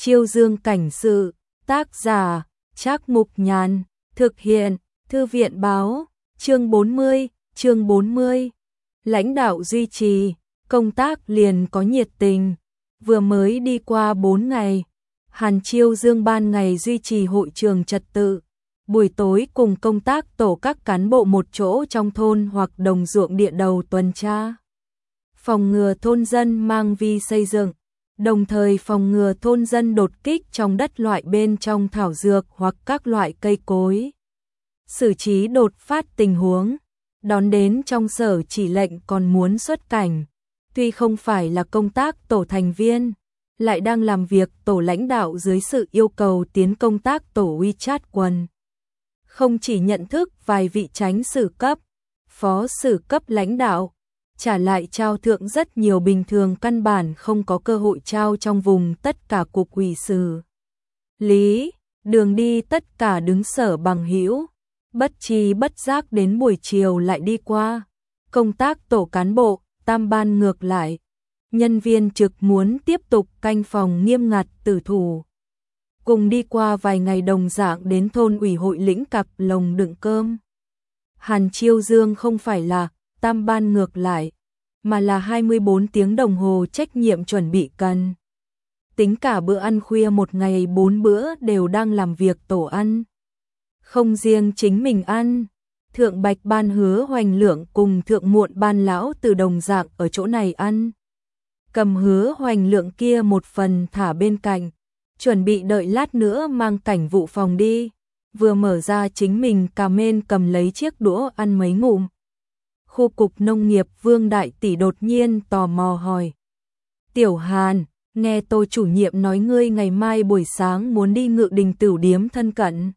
Chiêu Dương cảnh sự, tác giả, Trác Mục Nhàn, thực hiện, Thư viện báo, chương 40. Lãnh đạo duy trì, công tác liền có nhiệt tình, vừa mới đi qua 4 ngày. Hàn Chiêu Dương ban ngày duy trì hội trường trật tự, buổi tối cùng công tác tổ các cán bộ một chỗ trong thôn hoặc đồng ruộng địa đầu tuần tra. Phòng ngừa thôn dân mang vi xây dựng, đồng thời phòng ngừa thôn dân đột kích trong đất loại bên trong thảo dược hoặc các loại cây cối. Xử trí đột phát tình huống, đón đến trong sở chỉ lệnh còn muốn xuất cảnh. Tuy không phải là công tác tổ thành viên, lại đang làm việc tổ lãnh đạo dưới sự yêu cầu tiến công tác tổ WeChat quần. Không chỉ nhận thức vài vị chánh sử cấp, phó sử cấp lãnh đạo, trả lại trao thưởng rất nhiều bình thường căn bản không có cơ hội trao trong vùng tất cả cục ủy xử lý, đường đi tất cả đứng sở bằng hữu, bất tri bất giác đến buổi chiều lại đi qua. Công tác tổ cán bộ, tam ban ngược lại, nhân viên trực muốn tiếp tục canh phòng nghiêm ngặt tử thủ. Cùng đi qua vài ngày đồng dạng đến thôn ủy hội lĩnh cặp lồng đựng cơm. Hàn Chiêu Dương không phải là tam ban ngược lại, mà là 24 tiếng đồng hồ trách nhiệm chuẩn bị cần. Tính cả bữa ăn khuya một ngày 4 bữa đều đang làm việc tổ ăn. Không riêng chính mình ăn, Thượng Bạch ban Hứa Hoành Lượng cùng Thượng Muộn ban lão từ đồng dạng ở chỗ này ăn. Cầm Hứa Hoành Lượng kia một phần thả bên cạnh, chuẩn bị đợi lát nữa mang cảnh vụ phòng đi, vừa mở ra chính mình cầm lấy chiếc đũa ăn mấy ngụm. Khu cục nông nghiệp Vương Đại Tỷ đột nhiên tò mò hỏi. Tiểu Hàn, nghe Tô chủ nhiệm nói ngươi ngày mai buổi sáng muốn đi Ngự Đình Tửu điếm thân cận.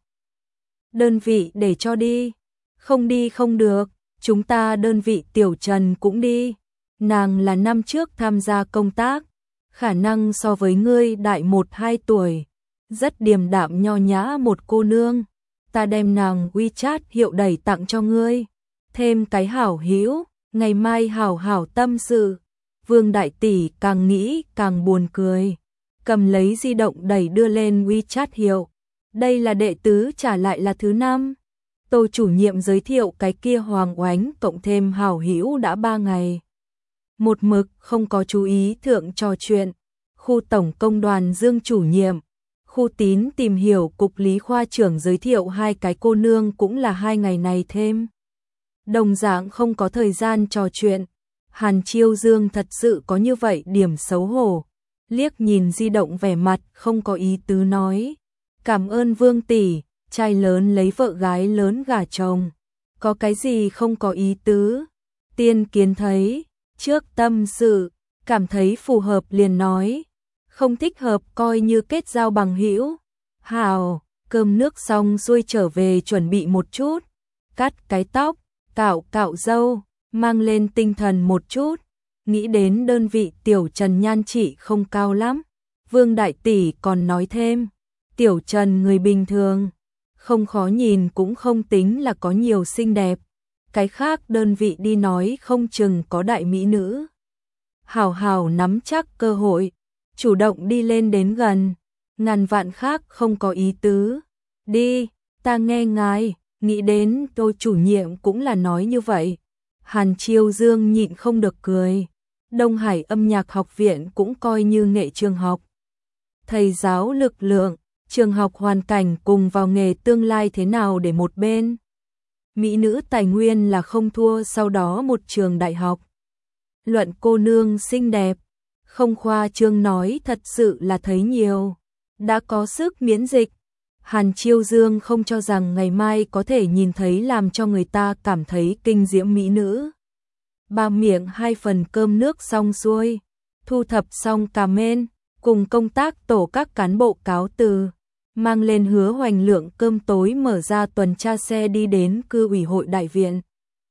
Đơn vị để cho đi. Không đi không được, chúng ta đơn vị Tiểu Trần cũng đi. Nàng là năm trước tham gia công tác, khả năng so với ngươi đại 1-2 tuổi, rất điềm đạm nho nhã một cô nương. Ta đem nàng WeChat hiệu đẩy tặng cho ngươi. Thêm cái hảo hữu, ngày mai hảo hảo tâm sự. Vương Đại Tỷ càng nghĩ càng buồn cười, cầm lấy di động đẩy đưa lên WeChat hiệu. Đây là đệ tứ trả lại là thứ 5. Tô chủ nhiệm giới thiệu cái kia Hoàng Oánh cộng thêm hảo hữu đã 3 ngày. Một mực không có chú ý thượng trò chuyện. Khu tổng công đoàn Dương chủ nhiệm, khu tín tìm hiểu cục lý khoa trưởng giới thiệu 2 cái cô nương cũng là 2 ngày này thêm. Đồng dạng không có thời gian trò chuyện. Hàn Chiêu Dương thật sự có như vậy điểm xấu hổ, liếc nhìn di động vẻ mặt không có ý tứ nói. Cảm ơn Vương tỷ, trai lớn lấy vợ gái lớn gả chồng, có cái gì không có ý tứ. Tiên kiến thấy, trước tâm sự, cảm thấy phù hợp liền nói, không thích hợp coi như kết giao bằng hữu. Hào, cơm nước xong xuôi trở về chuẩn bị một chút, cắt cái tóc, cạo râu, mang lên tinh thần một chút. Nghĩ đến đơn vị Tiểu Trần nhan trị không cao lắm, Vương Đại Tỷ còn nói thêm, Tiểu Trần người bình thường, không khó nhìn cũng không tính là có nhiều xinh đẹp. Cái khác đơn vị đi nói không chừng có đại mỹ nữ. Hảo hảo nắm chắc cơ hội, chủ động đi lên đến gần, ngàn vạn khác không có ý tứ. Đi, ta nghe ngài. Nghĩ đến Tô chủ nhiệm cũng là nói như vậy. Hàn Chiêu Dương nhịn không được cười. Đông Hải âm nhạc học viện cũng coi như nghệ trường học. Thầy giáo lực lượng, trường học hoàn cảnh cùng vào nghề tương lai thế nào để một bên. Mỹ nữ tài nguyên là không thua sau đó một trường đại học. Luận cô nương xinh đẹp, không khoa trương nói thật sự là thấy nhiều. Đã có sức miễn dịch. Hàn Chiêu Dương không cho rằng ngày mai có thể nhìn thấy làm cho người ta cảm thấy kinh diễm mỹ nữ. Ba miệng 2 phần cơm nước xong xuôi, thu thập xong comment, cùng công tác tổ các cán bộ cáo từ, mang lên Hứa Hoành Lượng cơm tối mở ra tuần tra xe đi đến cư ủy hội đại viện.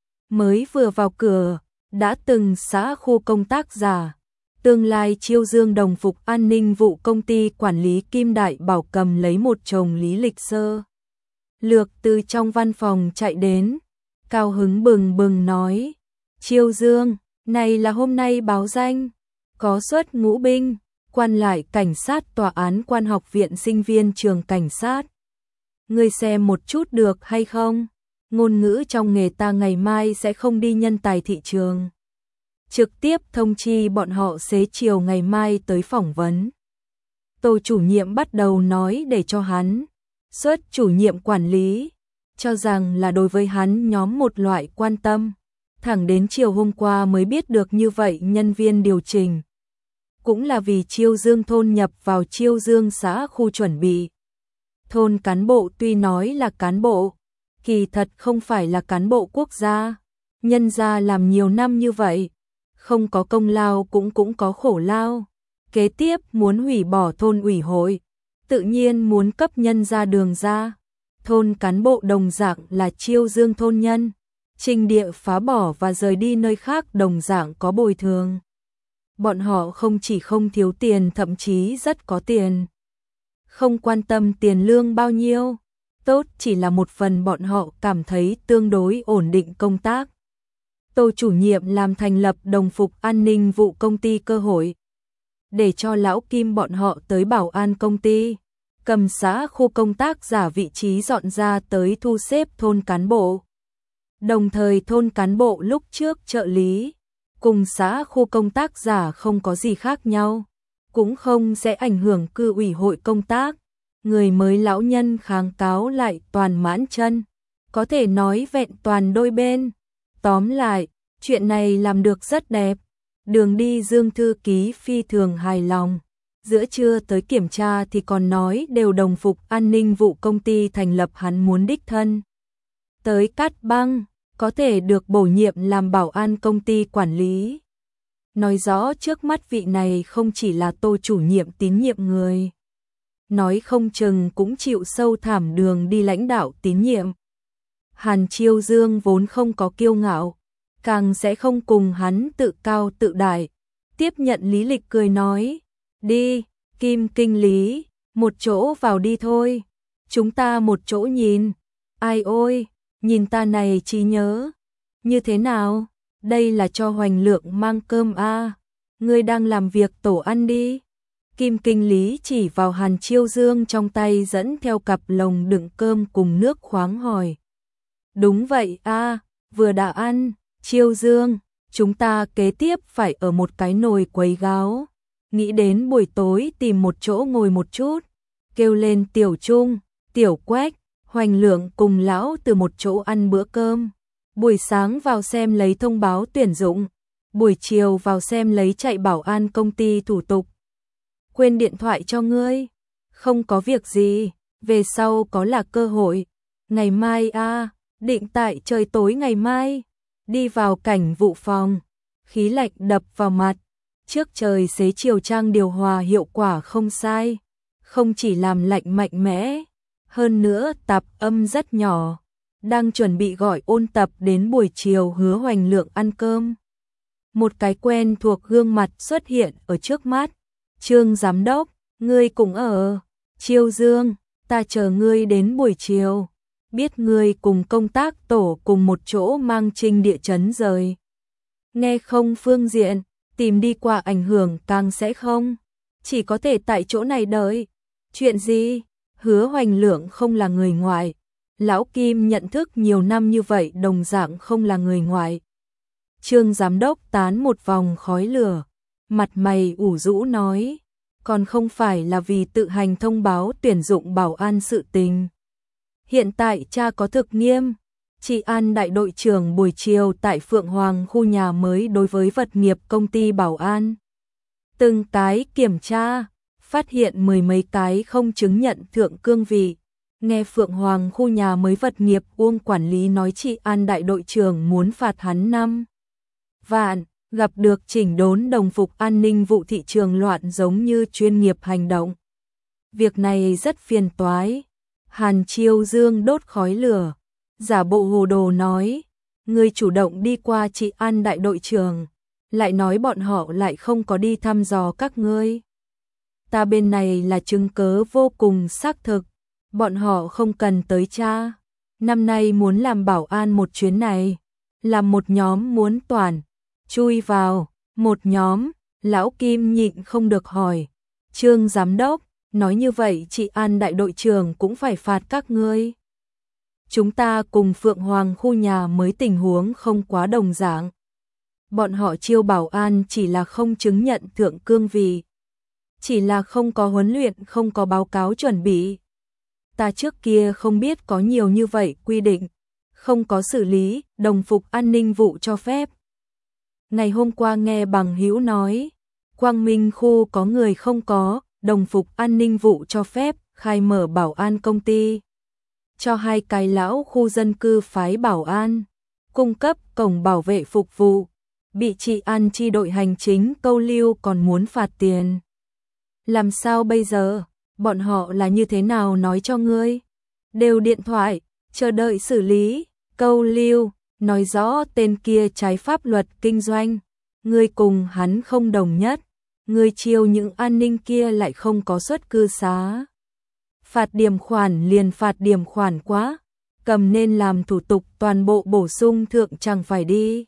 Mới vừa vào cửa, đã từng xã khu công tác giả. Tương lai Chiêu Dương đồng phục an ninh vụ công ty quản lý Kim Đại Bảo cầm lấy một chồng lý lịch sơ lược từ trong văn phòng chạy đến, cao hứng bừng bừng nói, Chiêu Dương, này là hôm nay báo danh, có suất ngũ binh, quan lại cảnh sát tòa án quan học viện sinh viên trường cảnh sát. Ngươi xem một chút được hay không? Ngôn ngữ trong nghề ta ngày mai sẽ không đi nhân tài thị trường. Trực tiếp thông chi bọn họ xế chiều ngày mai tới phỏng vấn. Tô chủ nhiệm bắt đầu nói để cho hắn xuất chủ nhiệm quản lý, cho rằng là đối với hắn nhóm một loại quan tâm. Thẳng đến chiều hôm qua mới biết được như vậy nhân viên điều chỉnh. Cũng là vì Chiêu Dương thôn nhập vào Chiêu Dương xã khu chuẩn bị. Thôn cán bộ tuy nói là cán bộ, kỳ thật không phải là cán bộ quốc gia. Nhân gia làm nhiều năm như vậy, không có công lao cũng có khổ lao. Kế tiếp muốn hủy bỏ thôn ủy hội, tự nhiên muốn cấp nhân ra đường ra. Thôn cán bộ đồng dạng là Chiêu Dương thôn nhân, trình địa phá bỏ và rời đi nơi khác đồng dạng có bồi thường. Bọn họ không chỉ không thiếu tiền, thậm chí rất có tiền. Không quan tâm tiền lương bao nhiêu, tốt chỉ là một phần bọn họ cảm thấy tương đối ổn định công tác. Tô chủ nhiệm làm thành lập đồng phục an ninh vụ công ty cơ hội, để cho lão Kim bọn họ tới bảo an công ty, cầm xã khu công tác giả vị trí dọn ra tới thu xếp thôn cán bộ. Đồng thời thôn cán bộ lúc trước trợ lý, cùng xã khu công tác giả không có gì khác nhau, cũng không sẽ ảnh hưởng cư ủy hội công tác. Người mới lão nhân kháng cáo lại toàn mãn chân, có thể nói vẹn toàn đôi bên. Tóm lại, chuyện này làm được rất đẹp. Đường đi Dương thư ký phi thường hài lòng. Giữa trưa tới kiểm tra thì còn nói đều đồng phục an ninh vụ công ty thành lập, hắn muốn đích thân tới Cát Băng, có thể được bổ nhiệm làm bảo an công ty quản lý. Nói rõ trước mắt vị này không chỉ là Tô chủ nhiệm tín nhiệm người, nói không chừng cũng chịu sâu thảm đường đi lãnh đạo tín nhiệm. Hàn Chiêu Dương vốn không có kiêu ngạo, càng sẽ không cùng hắn tự cao tự đại. Tiếp nhận lý lịch cười nói, đi, Kim kinh lý, một chỗ vào đi thôi, chúng ta một chỗ nhìn. Ai ôi, nhìn ta này trí nhớ, như thế nào, đây là cho Hoành Lượng mang cơm à, ngươi đang làm việc tổ ăn đi. Kim kinh lý chỉ vào Hàn Chiêu Dương trong tay dẫn theo cặp lồng đựng cơm cùng nước khoáng hỏi. Đúng vậy à, vừa đã ăn. Chiêu Dương, chúng ta kế tiếp phải ở một cái nồi quấy gáo, nghĩ đến buổi tối tìm một chỗ ngồi một chút, kêu lên Tiểu Trung, Tiểu Quách, Hoành Lượng cùng lão từ một chỗ ăn bữa cơm. Buổi sáng vào xem lấy thông báo tuyển dụng, buổi chiều vào xem lấy chạy bảo an công ty thủ tục. Quên điện thoại cho ngươi, không có việc gì, về sau có là cơ hội. Ngày mai à, định tại trời tối ngày mai. Đi vào cảnh vụ phòng, khí lạnh đập vào mặt, trước trời xế chiều trang điều hòa hiệu quả không sai, không chỉ làm lạnh mạnh mẽ, hơn nữa tạp âm rất nhỏ. Đang chuẩn bị gọi ôn tập đến buổi chiều Hứa Hoành Lượng ăn cơm. Một cái quen thuộc gương mặt xuất hiện ở trước mắt. Trương giám đốc, ngươi cũng ở. Chiêu Dương, ta chờ ngươi đến buổi chiều. Biết ngươi cùng công tác tổ cùng một chỗ mang Trinh địa chấn rời. Nghe không phương diện, tìm đi qua ảnh hưởng càng sẽ không. Chỉ có thể tại chỗ này đợi. Chuyện gì? Hứa Hoành Lượng không là người ngoài. Lão Kim nhận thức nhiều năm như vậy đồng dạng không là người ngoài. Trương giám đốc tán một vòng khói lửa. Mặt mày ủ rũ nói. Còn không phải là vì tự hành thông báo tuyển dụng bảo an sự tình. Hiện tại cha có thực nghiêm, chị An đại đội trưởng buổi chiều tại Phượng Hoàng khu nhà mới đối với vật nghiệp công ty bảo an. Từng cái kiểm tra, phát hiện mười mấy cái không chứng nhận thượng cương vị. Nghe Phượng Hoàng khu nhà mới vật nghiệp Uông quản lý nói chị An đại đội trưởng muốn phạt hắn 5 vạn, gặp được chỉnh đốn đồng phục an ninh vụ thị trường loạn giống như chuyên nghiệp hành động. Việc này rất phiền toái. Hàn Chiêu Dương đốt khói lửa, giả bộ hồ đồ nói, ngươi chủ động đi qua chị An đại đội trưởng, lại nói bọn họ lại không có đi thăm dò các ngươi. Ta bên này là chứng cớ vô cùng xác thực, bọn họ không cần tới cha. Năm nay muốn làm bảo an một chuyến này, làm một nhóm muốn toàn, chui vào, một nhóm, lão Kim nhịn không được hỏi, Trương giám đốc, nói như vậy chị An đại đội trưởng cũng phải phạt các ngươi. Chúng ta cùng Phượng Hoàng khu nhà mới tình huống không quá đồng dạng. Bọn họ chiêu bảo an chỉ là không chứng nhận thượng cương vị. Chỉ là không có huấn luyện, không có báo cáo chuẩn bị. Ta trước kia không biết có nhiều như vậy quy định. Không có xử lý, đồng phục an ninh vụ cho phép. Ngày hôm qua nghe bằng hữu nói, Quang Minh khu có người không có, đồng phục an ninh vụ cho phép, khai mở bảo an công ty. Cho 2 cái lão khu dân cư phái bảo an, cung cấp cổng bảo vệ phục vụ. Bị chị An chi đội hành chính câu lưu còn muốn phạt tiền. Làm sao bây giờ? Bọn họ là như thế nào nói cho ngươi? Đều điện thoại, chờ đợi xử lý, câu lưu, nói rõ tên kia trái pháp luật kinh doanh. Ngươi cùng hắn không đồng nhất, ngươi chiêu những an ninh kia lại không có suất cư xá. Phạt điểm khoản liền phạt điểm khoản quá, cầm nên làm thủ tục toàn bộ bổ sung thượng chẳng phải đi.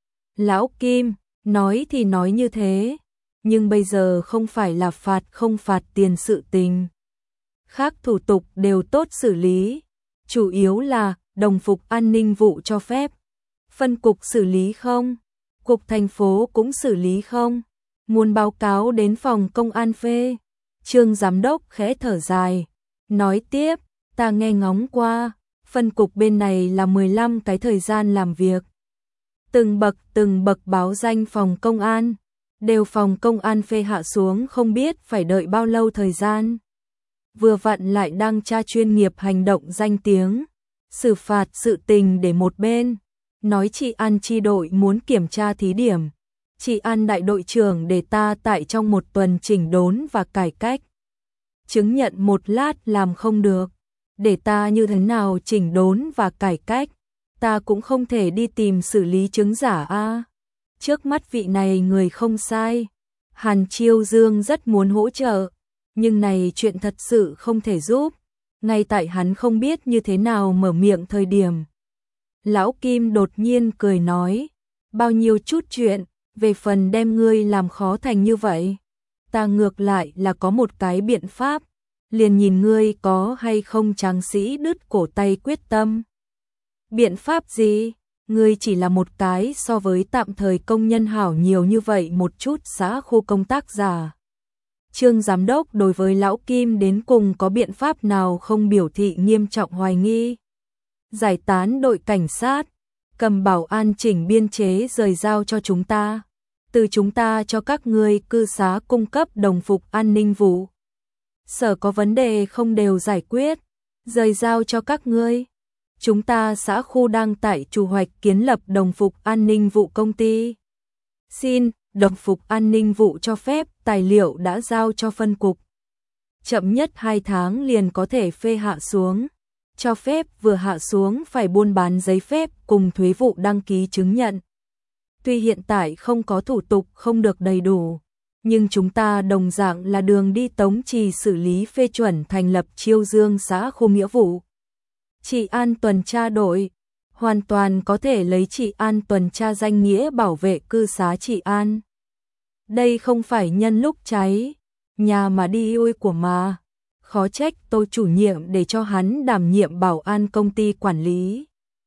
Lão Kim, nói thì nói như thế, nhưng bây giờ không phải là phạt không phạt tiền sự tình. Khác thủ tục đều tốt xử lý, chủ yếu là đồng phục an ninh vụ cho phép. Phân cục xử lý không? Cục thành phố cũng xử lý không? Muốn báo cáo đến phòng công an phê. Trương giám đốc khẽ thở dài, nói tiếp, ta nghe ngóng qua, phân cục bên này là 15 cái thời gian làm việc. Từng bậc báo danh phòng công an, đều phòng công an phê hạ xuống không biết phải đợi bao lâu thời gian. Vừa vặn lại đang tra chuyên nghiệp hành động danh tiếng, xử phạt sự tình để một bên, nói chị An chi đội muốn kiểm tra thí điểm. Chị An đại đội trưởng để ta tại trong 1 tuần chỉnh đốn và cải cách. Chứng nhận 1 lát làm không được, để ta như thế nào chỉnh đốn và cải cách, ta cũng không thể đi tìm xử lý chứng giả a. Trước mắt vị này người không sai, Hàn Chiêu Dương rất muốn hỗ trợ, nhưng này chuyện thật sự không thể giúp, ngay tại hắn không biết như thế nào mở miệng thời điểm. Lão Kim đột nhiên cười nói, bao nhiêu chút chuyện, về phần đem ngươi làm khó thành như vậy, ta ngược lại là có một cái biện pháp, liền nhìn ngươi có hay không tráng sĩ đứt cổ tay quyết tâm. Biện pháp gì? Ngươi chỉ là một cái so với tạm thời công nhân hảo nhiều như vậy một chút xã khu công tác giả. Trương giám đốc đối với lão Kim đến cùng có biện pháp nào không biểu thị nghiêm trọng hoài nghi. Giải tán đội cảnh sát, cầm bảo an chỉnh biên chế rời giao cho chúng ta. Từ chúng ta cho các ngươi cư xá cung cấp đồng phục an ninh vụ. Sở có vấn đề không đều giải quyết, rời giao cho các ngươi. Chúng ta xã khu đang tại chủ hoạch kiến lập đồng phục an ninh vụ công ty. Xin, đồng phục an ninh vụ cho phép, tài liệu đã giao cho phân cục. Chậm nhất 2 tháng liền có thể phê hạ xuống. Cho phép vừa hạ xuống phải buôn bán giấy phép cùng thuế vụ đăng ký chứng nhận. Tuy hiện tại không có thủ tục không được đầy đủ, nhưng chúng ta đồng dạng là đường đi Tống Trì xử lý phê chuẩn thành lập Chiêu Dương xã khu nghĩa vụ. Chị An tuần tra đội, hoàn toàn có thể lấy chị An tuần tra danh nghĩa bảo vệ cư xá chị An. Đây không phải nhân lúc cháy, nhà mà đi ôi của mà. Khó trách tôi chủ nhiệm để cho hắn đảm nhiệm bảo an công ty quản lý.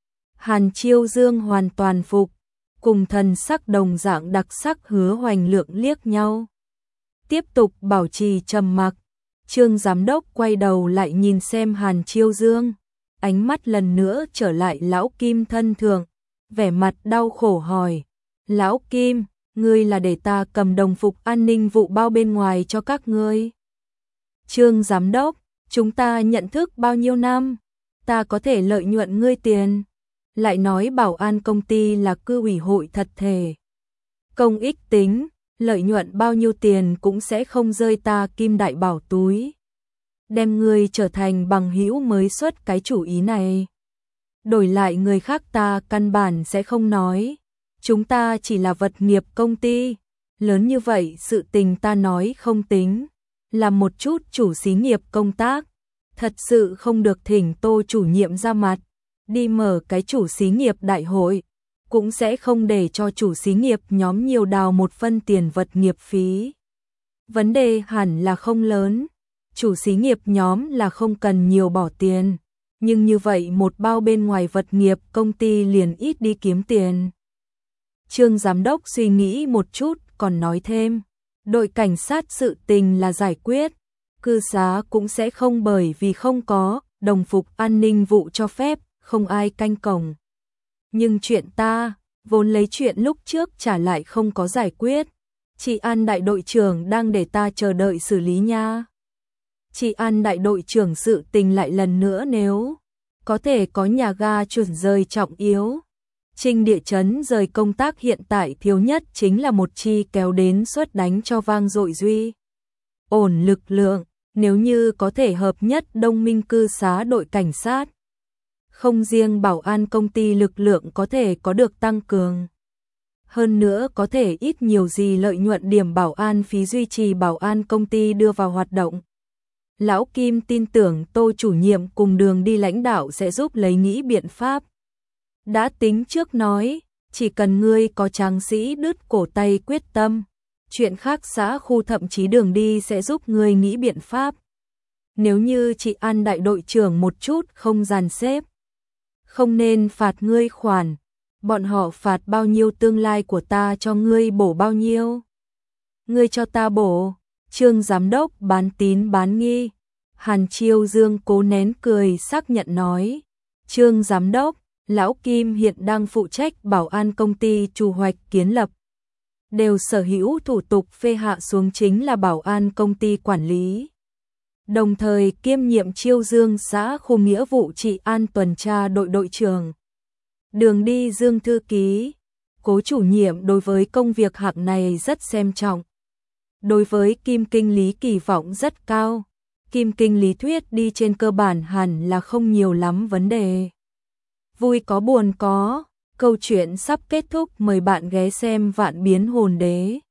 Hàn Chiêu Dương hoàn toàn phục, cùng thần sắc đồng dạng đặc sắc Hứa Hoành Lượng liếc nhau. Tiếp tục bảo trì trầm mặc, Trương giám đốc quay đầu lại nhìn xem Hàn Chiêu Dương, ánh mắt lần nữa trở lại lão Kim thân thượng, vẻ mặt đau khổ hỏi, lão Kim, ngươi là để ta cầm đồng phục an ninh vụ bao bên ngoài cho các ngươi. Trương giám đốc, chúng ta nhận thức bao nhiêu năm, ta có thể lợi nhuận ngươi tiền. Lại nói bảo an công ty là cư ủy hội thật thể. Công ích tính, lợi nhuận bao nhiêu tiền cũng sẽ không rơi ta Kim đại bảo túi. Đem ngươi trở thành bằng hữu mới xuất cái chủ ý này. Đổi lại người khác ta căn bản sẽ không nói. Chúng ta chỉ là vật nghiệp công ty. Lớn như vậy sự tình ta nói không tính. Làm một chút chủ xí nghiệp công tác. Thật sự không được thỉnh Tô chủ nhiệm ra mặt. Đi mở cái chủ xí nghiệp đại hội. Cũng sẽ không để cho chủ xí nghiệp nhóm nhiều đào một phân tiền vật nghiệp phí. Vấn đề hẳn là không lớn, chủ xí nghiệp nhóm là không cần nhiều bỏ tiền, nhưng như vậy một bao bên ngoài vật nghiệp công ty liền ít đi kiếm tiền. Trương giám đốc suy nghĩ một chút còn nói thêm, đội cảnh sát sự tình là giải quyết, cư xá cũng sẽ không bởi vì không có đồng phục an ninh vụ cho phép, không ai canh cổng. Nhưng chuyện ta, vốn lấy chuyện lúc trước trả lại không có giải quyết. Chị An đại đội trưởng đang để ta chờ đợi xử lý nha. Chị An đại đội trưởng sự tình lại lần nữa nếu có thể có nhà ga chuyển rời trọng yếu. Trinh địa chấn rời công tác hiện tại thiếu nhất chính là một chi kéo đến suất đánh cho vang dội duy. Ổn lực lượng, nếu như có thể hợp nhất đông minh cư xá đội cảnh sát. Không riêng bảo an công ty lực lượng có thể có được tăng cường. Hơn nữa có thể ít nhiều gì lợi nhuận điểm bảo an phí duy trì bảo an công ty đưa vào hoạt động. Lão Kim tin tưởng Tô chủ nhiệm cùng đường đi lãnh đạo sẽ giúp lấy nghĩ biện pháp. Đã tính trước nói, chỉ cần ngươi có tráng sĩ đứt cổ tay quyết tâm, chuyện khác xã khu thậm chí đường đi sẽ giúp ngươi nghĩ biện pháp. Nếu như chị An đại đội trưởng một chút không dàn xếp, không nên phạt ngươi khoản, bọn họ phạt bao nhiêu tương lai của ta cho ngươi bổ bao nhiêu. Ngươi cho ta bổ, Trương giám đốc bán tín bán nghi. Hàn Chiêu Dương cố nén cười xác nhận nói, Trương giám đốc, Lão Kim hiện đang phụ trách bảo an công ty Chu Hoạch kiến lập. Đều sở hữu thủ tục phê hạ xuống chính là bảo an công ty quản lý. Đồng thời kiêm nhiệm Chiêu Dương xã khu nghĩa vụ trị an tuần tra đội đội trưởng. Đường đi Dương thư ký, Cố chủ nhiệm đối với công việc hạng này rất xem trọng. Đối với Kim kinh lý kỳ vọng rất cao. Kim kinh lý thuyết đi trên cơ bản hẳn là không nhiều lắm vấn đề. Vui có buồn có, câu chuyện sắp kết thúc, mời bạn ghé xem Vạn Biến Hồn Đế.